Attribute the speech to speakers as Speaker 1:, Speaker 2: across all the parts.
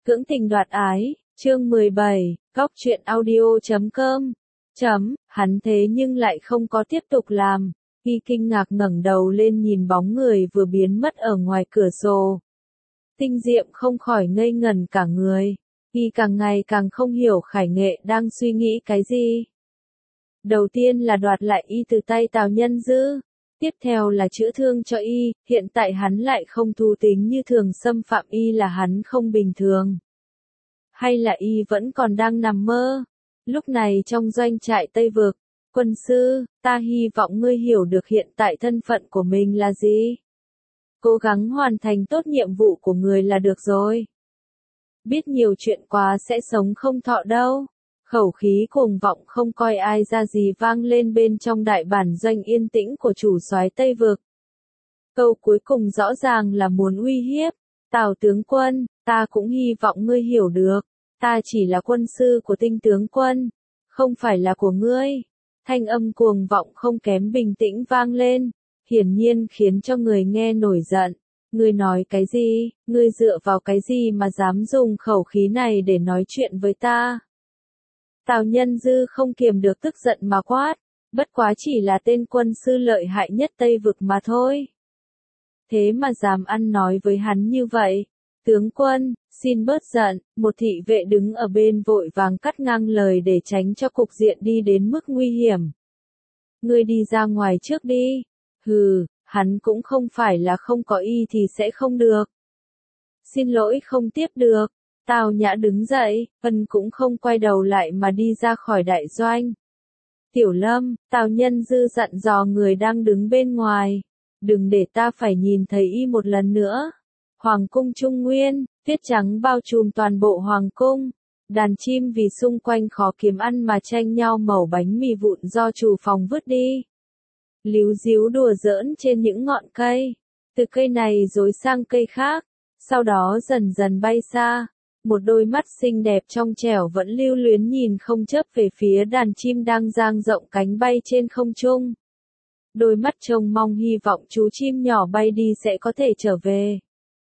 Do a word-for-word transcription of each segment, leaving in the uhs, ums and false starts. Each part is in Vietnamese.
Speaker 1: Cưỡng tình đoạt ái, chương mười bảy, góc truyện audio chấm com. Chấm, hắn thế nhưng lại không có tiếp tục làm. Y kinh ngạc ngẩng đầu lên nhìn bóng người vừa biến mất ở ngoài cửa sổ. Tinh Diệm không khỏi ngây ngẩn cả người. Y càng ngày càng không hiểu Khải Nghệ đang suy nghĩ cái gì. Đầu tiên là đoạt lại Y từ tay Tào Nhân Dư. Tiếp theo là chữa thương cho Y, hiện tại hắn lại không thú tính như thường xâm phạm Y là hắn không bình thường. Hay là Y vẫn còn đang nằm mơ? Lúc này trong doanh trại Tây Vực, quân sư, ta hy vọng ngươi hiểu được hiện tại thân phận của mình là gì. Cố gắng hoàn thành tốt nhiệm vụ của người là được rồi. Biết nhiều chuyện quá sẽ sống không thọ đâu. Khẩu khí cuồng vọng không coi ai ra gì vang lên bên trong đại bản doanh yên tĩnh của chủ soái Tây Vực. Câu cuối cùng rõ ràng là muốn uy hiếp. Tào tướng quân, ta cũng hy vọng ngươi hiểu được. Ta chỉ là quân sư của Tinh tướng quân, không phải là của ngươi. Thanh âm cuồng vọng không kém bình tĩnh vang lên, hiển nhiên khiến cho người nghe nổi giận. Ngươi nói cái gì, ngươi dựa vào cái gì mà dám dùng khẩu khí này để nói chuyện với ta? Tào Nhân Dư không kiềm được tức giận mà quát, bất quá chỉ là tên quân sư lợi hại nhất Tây Vực mà thôi. Thế mà dám ăn nói với hắn như vậy. Tướng quân, xin bớt giận, một thị vệ đứng ở bên vội vàng cắt ngang lời để tránh cho cục diện đi đến mức nguy hiểm. Ngươi đi ra ngoài trước đi. Hừ, hắn cũng không phải là không có Y thì sẽ không được. Xin lỗi không tiếp được. Tào Nhã đứng dậy, Vân cũng không quay đầu lại mà đi ra khỏi đại doanh. Tiểu Lâm, Tào Nhân Dư dặn dò người đang đứng bên ngoài. Đừng để ta phải nhìn thấy Y một lần nữa. Hoàng cung Trung Nguyên, tuyết trắng bao trùm toàn bộ hoàng cung. Đàn chim vì xung quanh khó kiếm ăn mà tranh nhau mẩu bánh mì vụn do chủ phòng vứt đi. Líu díu đùa giỡn trên những ngọn cây. Từ cây này rối sang cây khác. Sau đó dần dần bay xa. Một đôi mắt xinh đẹp trong trẻo vẫn lưu luyến nhìn không chớp về phía đàn chim đang dang rộng cánh bay trên không trung. Đôi mắt trông mong hy vọng chú chim nhỏ bay đi sẽ có thể trở về.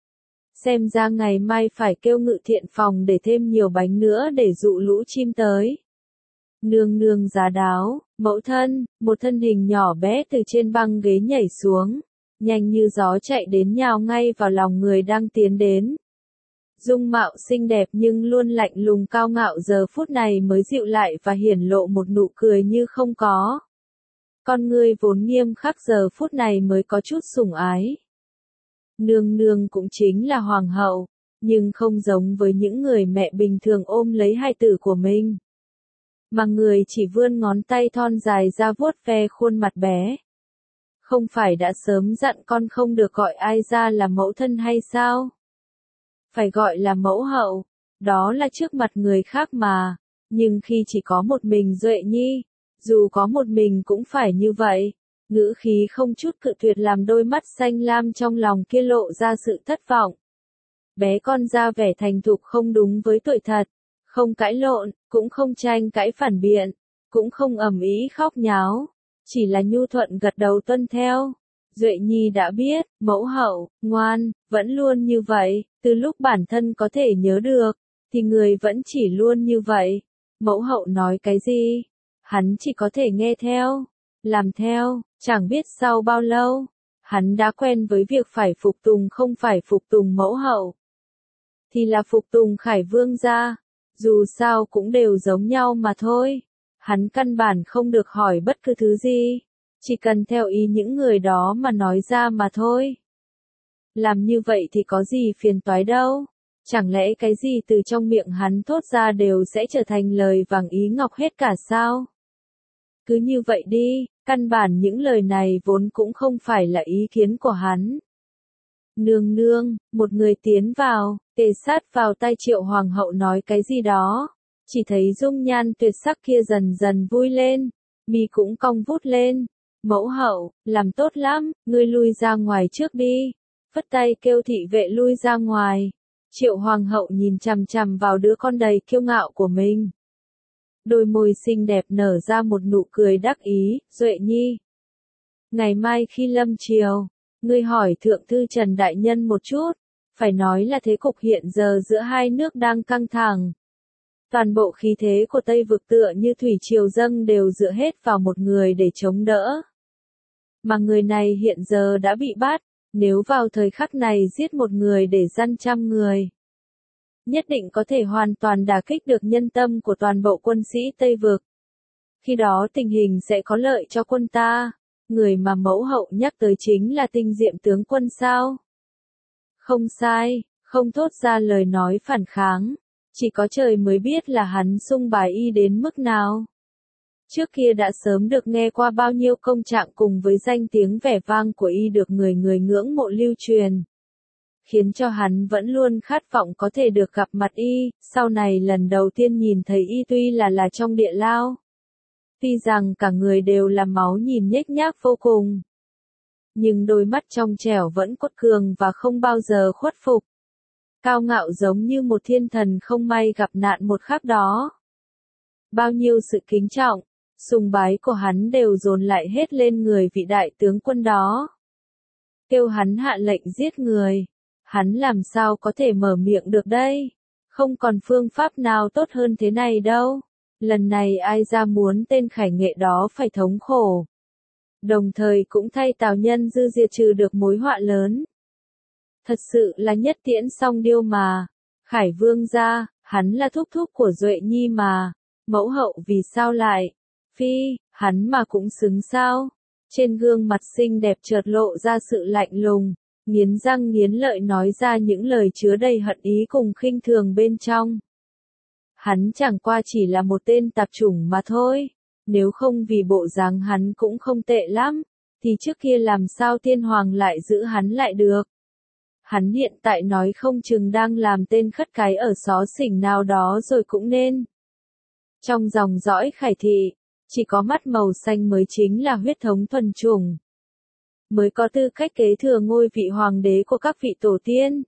Speaker 1: Xem ra ngày mai phải kêu Ngự Thiện phòng để thêm nhiều bánh nữa để dụ lũ chim tới. Nương nương giá đáo, mẫu thân, một thân hình nhỏ bé từ trên băng ghế nhảy xuống, nhanh như gió chạy đến nhào ngay vào lòng người đang tiến đến. Dung mạo xinh đẹp nhưng luôn lạnh lùng cao ngạo giờ phút này mới dịu lại và hiển lộ một nụ cười như không có. Con người vốn nghiêm khắc giờ phút này mới có chút sủng ái. Nương nương cũng chính là hoàng hậu, nhưng không giống với những người mẹ bình thường ôm lấy hài tử của mình. Mà người chỉ vươn ngón tay thon dài ra vuốt ve khuôn mặt bé. Không phải đã sớm dặn con không được gọi ai ra là mẫu thân hay sao? Phải gọi là mẫu hậu, đó là trước mặt người khác mà, nhưng khi chỉ có một mình Duệ Nhi, dù có một mình cũng phải như vậy. Ngữ khí không chút cự tuyệt làm đôi mắt xanh lam trong lòng kia lộ ra sự thất vọng. Bé con ra vẻ thành thục không đúng với tuổi thật, không cãi lộn, cũng không tranh cãi phản biện, cũng không ầm ĩ khóc nháo, chỉ là nhu thuận gật đầu tuân theo. Duệ Nhi đã biết, mẫu hậu, ngoan, vẫn luôn như vậy, từ lúc bản thân có thể nhớ được, thì người vẫn chỉ luôn như vậy. Mẫu hậu nói cái gì, hắn chỉ có thể nghe theo, làm theo, chẳng biết sau bao lâu, hắn đã quen với việc phải phục tùng không phải phục tùng mẫu hậu, thì là phục tùng Khải Vương gia, dù sao cũng đều giống nhau mà thôi. Hắn căn bản không được hỏi bất cứ thứ gì. Chỉ cần theo ý những người đó mà nói ra mà thôi. Làm như vậy thì có gì phiền toái đâu. Chẳng lẽ cái gì từ trong miệng hắn thốt ra đều sẽ trở thành lời vàng ý ngọc hết cả sao? Cứ như vậy đi, căn bản những lời này vốn cũng không phải là ý kiến của hắn. Nương nương, một người tiến vào, kề sát vào tai Triệu Hoàng hậu nói cái gì đó. Chỉ thấy dung nhan tuyệt sắc kia dần dần vui lên, mi cũng cong vút lên. Mẫu hậu, làm tốt lắm, ngươi lui ra ngoài trước đi. Phất tay kêu thị vệ lui ra ngoài. Triệu Hoàng hậu nhìn chằm chằm vào đứa con đầy kiêu ngạo của mình. Đôi môi xinh đẹp nở ra một nụ cười đắc ý. Duệ Nhi, ngày mai khi lâm triều, ngươi hỏi thượng thư Trần đại nhân một chút, Phải nói là thế cục hiện giờ giữa hai nước đang căng thẳng. Toàn bộ khí thế của Tây vực tựa như thủy triều dâng đều dựa hết vào một người để chống đỡ. Mà người này hiện giờ đã bị bắt, nếu vào thời khắc này giết một người để dăn trăm người, nhất định có thể hoàn toàn đả kích được nhân tâm của toàn bộ quân sĩ Tây vực. Khi đó tình hình sẽ có lợi cho quân ta. Người mà mẫu hậu nhắc tới chính là Tinh Diệm tướng quân sao? Không sai, không thốt ra lời nói phản kháng. Chỉ có trời mới biết là hắn sung bái y đến mức nào. Trước kia đã sớm được nghe qua bao nhiêu công trạng cùng với danh tiếng vẻ vang của y được người người ngưỡng mộ lưu truyền. Khiến cho hắn vẫn luôn khát vọng có thể được gặp mặt y, sau này lần đầu tiên nhìn thấy y tuy là là trong địa lao. Tuy rằng cả người đều là máu nhìn nhếch nhác vô cùng. Nhưng đôi mắt trong trẻo vẫn quật cường và không bao giờ khuất phục. Cao ngạo giống như một thiên thần không may gặp nạn một khắc đó. Bao nhiêu sự kính trọng, sùng bái của hắn đều dồn lại hết lên người vị đại tướng quân đó. Kêu hắn hạ lệnh giết người. Hắn làm sao có thể mở miệng được đây? Không còn phương pháp nào tốt hơn thế này đâu. Lần này ai ra muốn tên Khải Nghệ đó phải thống khổ. Đồng thời cũng thay Tào Nhân Dư diệt trừ được mối họa lớn. Thật sự là nhất tiễn song điêu mà. Khải Vương gia, hắn là thúc thúc của Duệ Nhi mà. Mẫu hậu vì sao lại? Phi, hắn mà cũng xứng sao? Trên gương mặt xinh đẹp chợt lộ ra sự lạnh lùng, nghiến răng nghiến lợi nói ra những lời chứa đầy hận ý cùng khinh thường bên trong. Hắn chẳng qua chỉ là một tên tạp chủng mà thôi. Nếu không vì bộ dáng hắn cũng không tệ lắm, thì trước kia làm sao tiên hoàng lại giữ hắn lại được. Hắn hiện tại nói không chừng đang làm tên khất cái ở xó xỉnh nào đó rồi cũng nên. Trong dòng dõi Khải thị, chỉ có mắt màu xanh mới chính là huyết thống thuần chủng. Mới có tư cách kế thừa ngôi vị hoàng đế của các vị tổ tiên.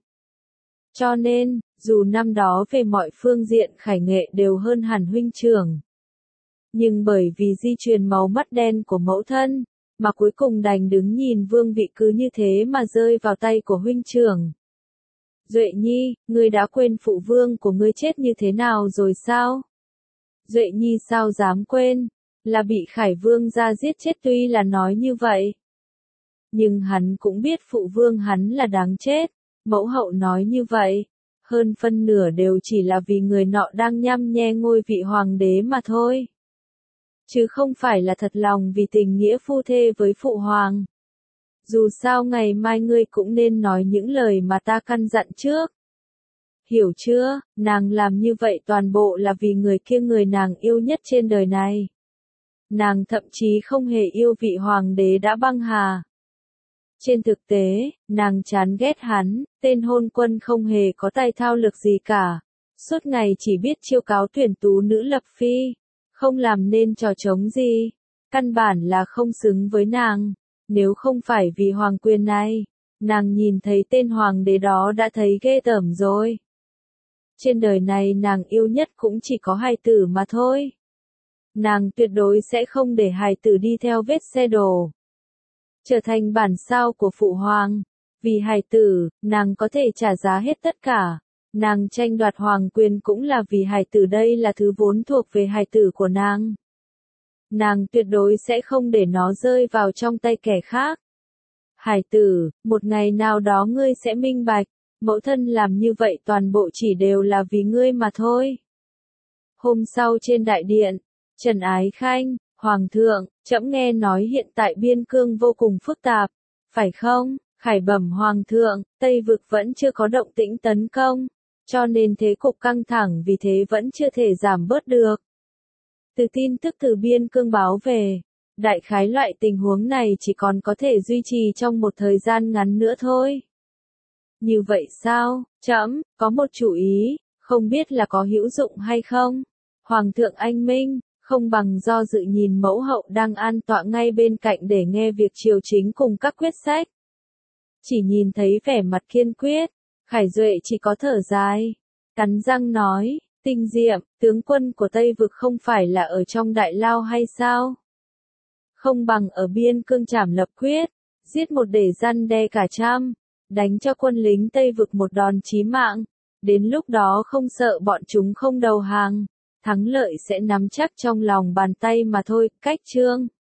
Speaker 1: Cho nên, dù năm đó về mọi phương diện Khải Nghệ đều hơn hẳn huynh trưởng. Nhưng bởi vì di truyền máu mắt đen của mẫu thân, mà cuối cùng đành đứng nhìn vương vị cứ như thế mà rơi vào tay của huynh trưởng. Duệ Nhi, ngươi đã quên phụ vương của ngươi chết như thế nào rồi sao? Duệ Nhi sao dám quên, là bị Khải Vương gia giết chết tuy là nói như vậy. Nhưng hắn cũng biết phụ vương hắn là đáng chết, mẫu hậu nói như vậy. Hơn phân nửa đều chỉ là vì người nọ đang nhăm nhe ngôi vị hoàng đế mà thôi. Chứ không phải là thật lòng vì tình nghĩa phu thê với phụ hoàng. Dù sao ngày mai ngươi cũng nên nói những lời mà ta căn dặn trước. Hiểu chưa, nàng làm như vậy toàn bộ là vì người kia người nàng yêu nhất trên đời này. Nàng thậm chí không hề yêu vị hoàng đế đã băng hà. Trên thực tế, nàng chán ghét hắn, tên hôn quân không hề có tài thao lược gì cả. Suốt ngày chỉ biết chiêu cáo tuyển tú nữ lập phi, không làm nên trò trống gì. Căn bản là không xứng với nàng. Nếu không phải vì hoàng quyền này, nàng nhìn thấy tên hoàng đế đó đã thấy ghê tởm rồi. Trên đời này nàng yêu nhất cũng chỉ có hài tử mà thôi. Nàng tuyệt đối sẽ không để hài tử đi theo vết xe đổ. Trở thành bản sao của phụ hoàng. Vì hài tử, nàng có thể trả giá hết tất cả. Nàng tranh đoạt hoàng quyền cũng là vì hài tử, đây là thứ vốn thuộc về hài tử của nàng. Nàng tuyệt đối sẽ không để nó rơi vào trong tay kẻ khác. Hài tử, một ngày nào đó ngươi sẽ minh bạch, mẫu thân làm như vậy toàn bộ chỉ đều là vì ngươi mà thôi. Hôm sau trên đại điện, Trần Ái Khanh, Hoàng thượng, trẫm nghe nói hiện tại biên cương vô cùng phức tạp, phải không? Khải bẩm Hoàng thượng, Tây vực vẫn chưa có động tĩnh tấn công, cho nên thế cục căng thẳng vì thế vẫn chưa thể giảm bớt được. Từ tin tức từ biên cương báo về, đại khái loại tình huống này chỉ còn có thể duy trì trong một thời gian ngắn nữa thôi. Như vậy sao? Trẫm có một chủ ý, không biết là có hữu dụng hay không? Hoàng thượng anh minh, không bằng do dự nhìn mẫu hậu đang an tọa ngay bên cạnh để nghe việc triều chính cùng các quyết sách. Chỉ nhìn thấy vẻ mặt kiên quyết, Khải Duệ chỉ có thở dài, cắn răng nói, Tinh Diệm, tướng quân của Tây vực không phải là ở trong đại lao hay sao? Không bằng ở biên cương trảm lập quyết, giết một để răn đe cả trăm. đánh cho quân lính Tây Vực một đòn chí mạng. Đến lúc đó không sợ bọn chúng không đầu hàng, thắng lợi sẽ nắm chắc trong lòng bàn tay mà thôi. Cách chương